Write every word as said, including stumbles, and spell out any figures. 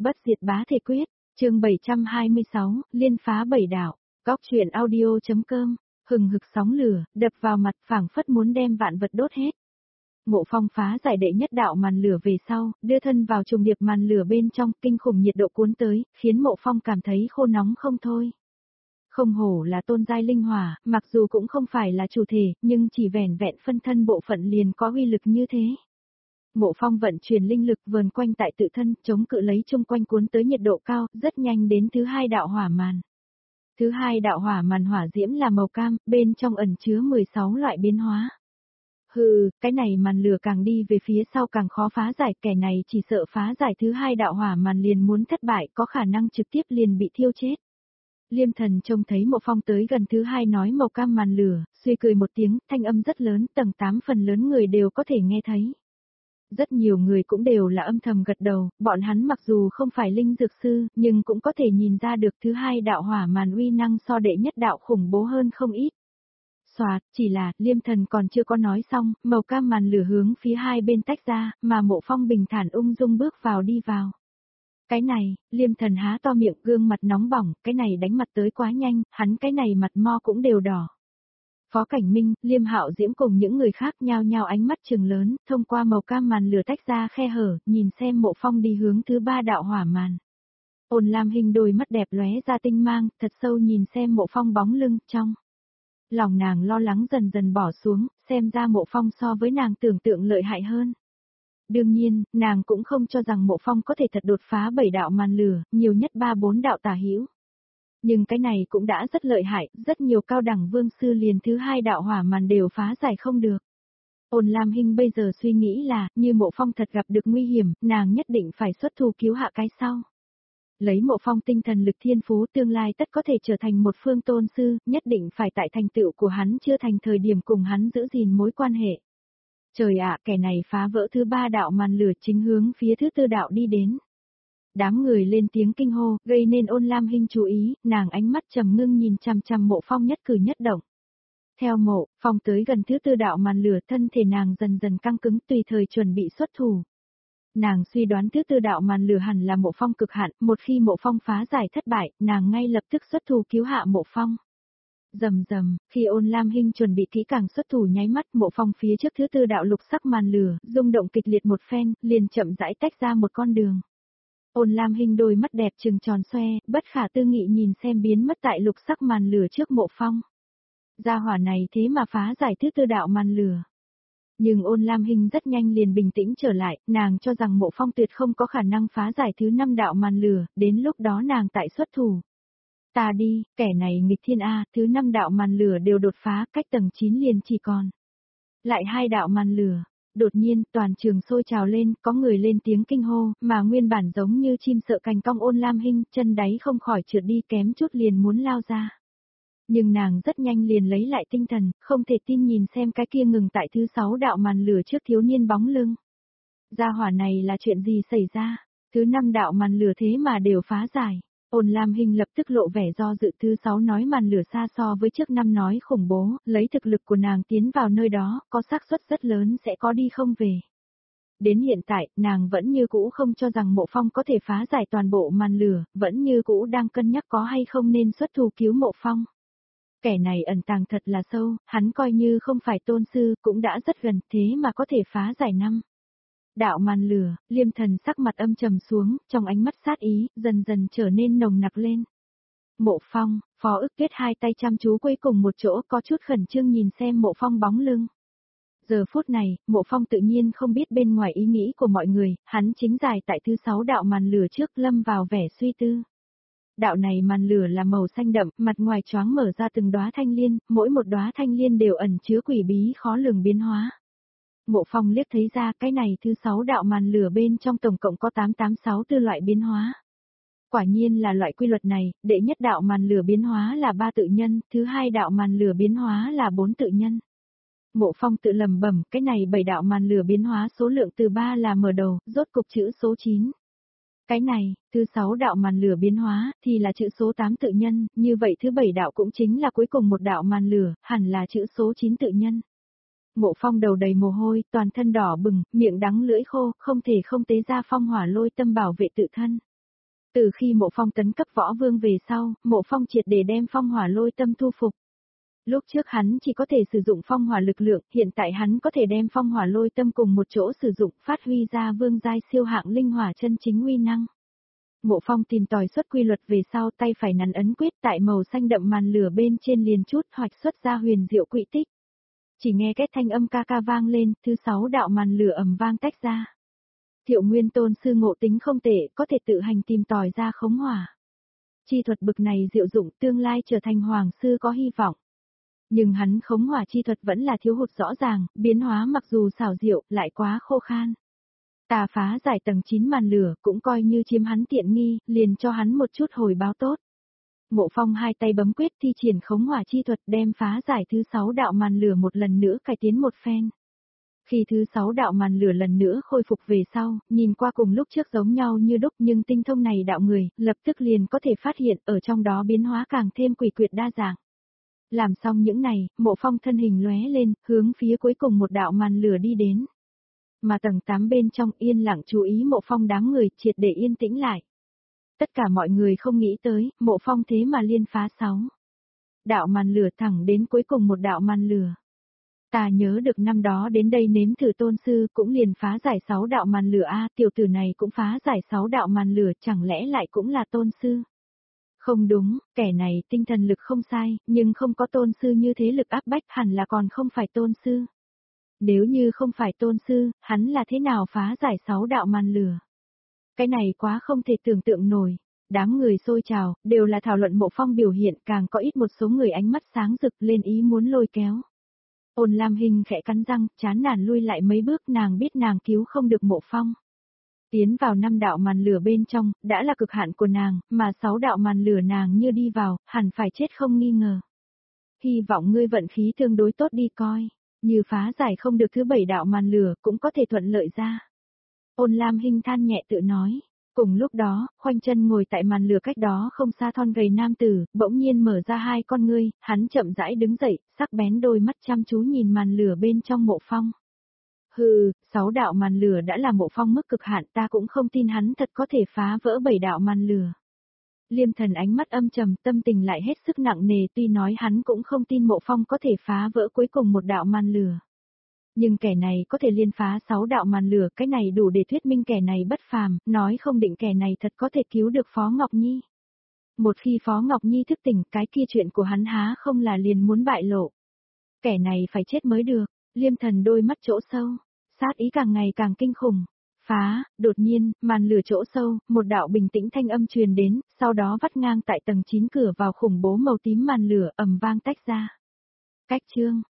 Bất diệt bá thể quyết, chương bảy trăm hai mươi sáu, liên phá bảy đạo, góc truyện audio.com, hừng hực sóng lửa, đập vào mặt phảng phất muốn đem vạn vật đốt hết. Mộ Phong phá giải đệ nhất đạo màn lửa về sau, đưa thân vào trùng điệp màn lửa bên trong, kinh khủng nhiệt độ cuốn tới, khiến Mộ Phong cảm thấy khô nóng không thôi. Không hổ là tôn giai linh hỏa, mặc dù cũng không phải là chủ thể, nhưng chỉ vẻn vẹn phân thân bộ phận liền có uy lực như thế. Mộ Phong vận chuyển linh lực vờn quanh tại tự thân, chống cự lấy chung quanh cuốn tới nhiệt độ cao, rất nhanh đến thứ hai đạo hỏa màn. Thứ hai đạo hỏa màn hỏa diễm là màu cam, bên trong ẩn chứa mười sáu loại biến hóa. Hừ, cái này màn lửa càng đi về phía sau càng khó phá giải, kẻ này chỉ sợ phá giải thứ hai đạo hỏa màn liền muốn thất bại, có khả năng trực tiếp liền bị thiêu chết. Liêm Thần trông thấy Mộ Phong tới gần thứ hai nói màu cam màn lửa, suy cười một tiếng, thanh âm rất lớn, tầng tám phần lớn người đều có thể nghe thấy. Rất nhiều người cũng đều là âm thầm gật đầu, bọn hắn mặc dù không phải linh dược sư, nhưng cũng có thể nhìn ra được thứ hai đạo hỏa màn uy năng so đệ nhất đạo khủng bố hơn không ít. Xoạt, chỉ là, Liêm Thần còn chưa có nói xong, màu cam màn lửa hướng phía hai bên tách ra, mà Mộ Phong bình thản ung dung bước vào đi vào. Cái này, Liêm Thần há to miệng, gương mặt nóng bỏng, cái này đánh mặt tới quá nhanh, hắn cái này mặt mo cũng đều đỏ. Phó Cảnh Minh, Liêm Hạo Diễm cùng những người khác nhao nhao ánh mắt trừng lớn, thông qua màu cam màn lửa tách ra khe hở, nhìn xem Mộ Phong đi hướng thứ ba đạo hỏa màn. Ôn Lam Hinh đôi mắt đẹp lóe ra tinh mang, thật sâu nhìn xem Mộ Phong bóng lưng, trong lòng nàng lo lắng dần dần bỏ xuống, xem ra Mộ Phong so với nàng tưởng tượng lợi hại hơn. Đương nhiên, nàng cũng không cho rằng Mộ Phong có thể thật đột phá bảy đạo màn lửa, nhiều nhất ba bốn đạo tả hữu. Nhưng cái này cũng đã rất lợi hại, rất nhiều cao đẳng vương sư liền thứ hai đạo hỏa màn đều phá giải không được. Ôn Lam Hinh bây giờ suy nghĩ là, như Mộ Phong thật gặp được nguy hiểm, nàng nhất định phải xuất thủ cứu hạ cái sau. Lấy Mộ Phong tinh thần lực thiên phú tương lai tất có thể trở thành một phương tôn sư, nhất định phải tại thành tựu của hắn chưa thành thời điểm cùng hắn giữ gìn mối quan hệ. Trời ạ, kẻ này phá vỡ thứ ba đạo màn lửa chính hướng phía thứ tư đạo đi đến. Đám người lên tiếng kinh hô, gây nên Ôn Lam Hinh chú ý, nàng ánh mắt trầm ngưng nhìn chằm chằm Mộ Phong nhất cử nhất động. Theo Mộ Phong tới gần thứ tư đạo màn lửa, thân thể nàng dần dần căng cứng, tùy thời chuẩn bị xuất thủ. Nàng suy đoán thứ tư đạo màn lửa hẳn là Mộ Phong cực hạn, một khi Mộ Phong phá giải thất bại, nàng ngay lập tức xuất thủ cứu hạ Mộ Phong. Rầm rầm, khi Ôn Lam Hinh chuẩn bị kỹ càng xuất thủ nháy mắt, Mộ Phong phía trước thứ tư đạo lục sắc màn lửa, rung động kịch liệt một phen, liền chậm rãi tách ra một con đường. Ôn Lam Hinh đôi mắt đẹp trừng tròn xoe, bất khả tư nghị nhìn xem biến mất tại lục sắc màn lửa trước Mộ Phong. Gia hỏa này thế mà phá giải thứ tư đạo màn lửa. Nhưng Ôn Lam Hinh rất nhanh liền bình tĩnh trở lại, nàng cho rằng Mộ Phong tuyệt không có khả năng phá giải thứ năm đạo màn lửa, đến lúc đó nàng tại xuất thủ. Ta đi, kẻ này nghịch thiên A, thứ năm đạo màn lửa đều đột phá, cách tầng chín liền chỉ còn lại hai đạo màn lửa. Đột nhiên, toàn trường sôi trào lên, có người lên tiếng kinh hô, mà nguyên bản giống như chim sợ cành cong Ôn Lam Hinh, chân đáy không khỏi trượt đi kém chút liền muốn lao ra. Nhưng nàng rất nhanh liền lấy lại tinh thần, không thể tin nhìn xem cái kia ngừng tại thứ sáu đạo màn lửa trước thiếu niên bóng lưng. Gia hỏa này là chuyện gì xảy ra? Thứ năm đạo màn lửa thế mà đều phá giải. Ôn Lam Hinh lập tức lộ vẻ do dự, thứ sáu nói màn lửa xa so với trước năm nói khủng bố, lấy thực lực của nàng tiến vào nơi đó, có xác suất rất lớn sẽ có đi không về. Đến hiện tại, nàng vẫn như cũ không cho rằng Mộ Phong có thể phá giải toàn bộ màn lửa, vẫn như cũ đang cân nhắc có hay không nên xuất thủ cứu Mộ Phong. Kẻ này ẩn tàng thật là sâu, hắn coi như không phải tôn sư, cũng đã rất gần, thế mà có thể phá giải năm đạo màn lửa. Liêm Thần sắc mặt âm trầm xuống, trong ánh mắt sát ý, dần dần trở nên nồng nặc lên. Mộ Phong, Phó Ức Kết hai tay chăm chú quây cùng một chỗ, có chút khẩn trương nhìn xem Mộ Phong bóng lưng. Giờ phút này, Mộ Phong tự nhiên không biết bên ngoài ý nghĩ của mọi người, hắn chính dài tại thứ sáu đạo màn lửa trước lâm vào vẻ suy tư. Đạo này màn lửa là màu xanh đậm, mặt ngoài choáng mở ra từng đóa thanh liên, mỗi một đóa thanh liên đều ẩn chứa quỷ bí khó lường biến hóa. Mộ Phong liếc thấy ra cái này thứ sáu đạo màn lửa bên trong tổng cộng có tám tám sáu tư loại biến hóa. Quả nhiên là loại quy luật này, đệ nhất đạo màn lửa biến hóa là ba tự nhân, thứ hai đạo màn lửa biến hóa là bốn tự nhân. Mộ Phong tự lầm bẩm, cái này bảy đạo màn lửa biến hóa số lượng từ ba là mở đầu, rốt cục chữ số chín. Cái này, thứ sáu đạo màn lửa biến hóa, thì là chữ số tám tự nhân, như vậy thứ bảy đạo cũng chính là cuối cùng một đạo màn lửa, hẳn là chữ số chín tự nhân. Mộ Phong đầu đầy mồ hôi, toàn thân đỏ bừng, miệng đắng lưỡi khô, không thể không tế ra phong hỏa lôi tâm bảo vệ tự thân. Từ khi Mộ Phong tấn cấp võ vương về sau, Mộ Phong triệt để đem phong hỏa lôi tâm thu phục. Lúc trước hắn chỉ có thể sử dụng phong hỏa lực lượng, hiện tại hắn có thể đem phong hỏa lôi tâm cùng một chỗ sử dụng, phát huy ra vương giai siêu hạng linh hỏa chân chính uy năng. Mộ Phong tìm tòi xuất quy luật về sau, tay phải nắn ấn quyết, tại màu xanh đậm màn lửa bên trên liền chút hoạch xuất ra huyền diệu quỹ tích. Chỉ nghe cái thanh âm ca ca vang lên, thứ sáu đạo màn lửa ầm vang tách ra. Thiệu Nguyên Tôn sư ngộ tính không tệ, có thể tự hành tìm tòi ra khống hỏa. Chi thuật bực này diệu dụng, tương lai trở thành hoàng sư có hy vọng. Nhưng hắn khống hỏa chi thuật vẫn là thiếu hụt rõ ràng, biến hóa mặc dù xảo diệu, lại quá khô khan. Tà phá giải tầng chín màn lửa, cũng coi như chiếm hắn tiện nghi, liền cho hắn một chút hồi báo tốt. Mộ Phong hai tay bấm quyết thi triển khống hỏa chi thuật, đem phá giải thứ sáu đạo màn lửa một lần nữa cải tiến một phen. Khi thứ sáu đạo màn lửa lần nữa khôi phục về sau, nhìn qua cùng lúc trước giống nhau như đúc, nhưng tinh thông này đạo người, lập tức liền có thể phát hiện ở trong đó biến hóa càng thêm quỷ quyệt đa dạng. Làm xong những này, Mộ Phong thân hình lóe lên, hướng phía cuối cùng một đạo màn lửa đi đến. Mà tầng tám bên trong yên lặng chú ý Mộ Phong đám người, triệt để yên tĩnh lại. Tất cả mọi người không nghĩ tới, Mộ Phong thế mà liên phá sáu đạo màn lửa thẳng đến cuối cùng một đạo màn lửa. Ta nhớ được năm đó đến đây nếm thử tôn sư cũng liền phá giải sáu đạo màn lửa a, tiểu tử này cũng phá giải sáu đạo màn lửa, chẳng lẽ lại cũng là tôn sư? Không đúng, kẻ này tinh thần lực không sai, nhưng không có tôn sư như thế lực áp bách, hẳn là còn không phải tôn sư. Nếu như không phải tôn sư, hắn là thế nào phá giải sáu đạo màn lửa? Cái này quá không thể tưởng tượng nổi. Đám người xôi trào, đều là thảo luận Mộ Phong biểu hiện, càng có ít một số người ánh mắt sáng rực lên ý muốn lôi kéo. Ôn Lam Hinh khẽ cắn răng, chán nản lui lại mấy bước, nàng biết nàng cứu không được Mộ Phong. Tiến vào năm đạo màn lửa bên trong, đã là cực hạn của nàng, mà sáu đạo màn lửa nàng như đi vào, hẳn phải chết không nghi ngờ. Hy vọng ngươi vận khí tương đối tốt đi coi, như phá giải không được thứ bảy đạo màn lửa cũng có thể thuận lợi ra. Ôn Lam Hinh than nhẹ tự nói. Cùng lúc đó, khoanh chân ngồi tại màn lửa cách đó không xa thon gầy nam tử, bỗng nhiên mở ra hai con ngươi, hắn chậm rãi đứng dậy, sắc bén đôi mắt chăm chú nhìn màn lửa bên trong Mộ Phong. Hừ, sáu đạo màn lửa đã là Mộ Phong mức cực hạn, ta cũng không tin hắn thật có thể phá vỡ bảy đạo màn lửa. Liêm Thần ánh mắt âm trầm, tâm tình lại hết sức nặng nề, tuy nói hắn cũng không tin Mộ Phong có thể phá vỡ cuối cùng một đạo màn lửa. Nhưng kẻ này có thể liên phá sáu đạo màn lửa, cái này đủ để thuyết minh kẻ này bất phàm, nói không định kẻ này thật có thể cứu được Phó Ngọc Nhi. Một khi Phó Ngọc Nhi thức tỉnh, cái kia chuyện của hắn há không là liền muốn bại lộ. Kẻ này phải chết mới được. Liêm Thần đôi mắt chỗ sâu, sát ý càng ngày càng kinh khủng. Phá, đột nhiên, màn lửa chỗ sâu, một đạo bình tĩnh thanh âm truyền đến, sau đó vắt ngang tại tầng chín cửa vào khủng bố màu tím màn lửa ầm vang tách ra. Cách chương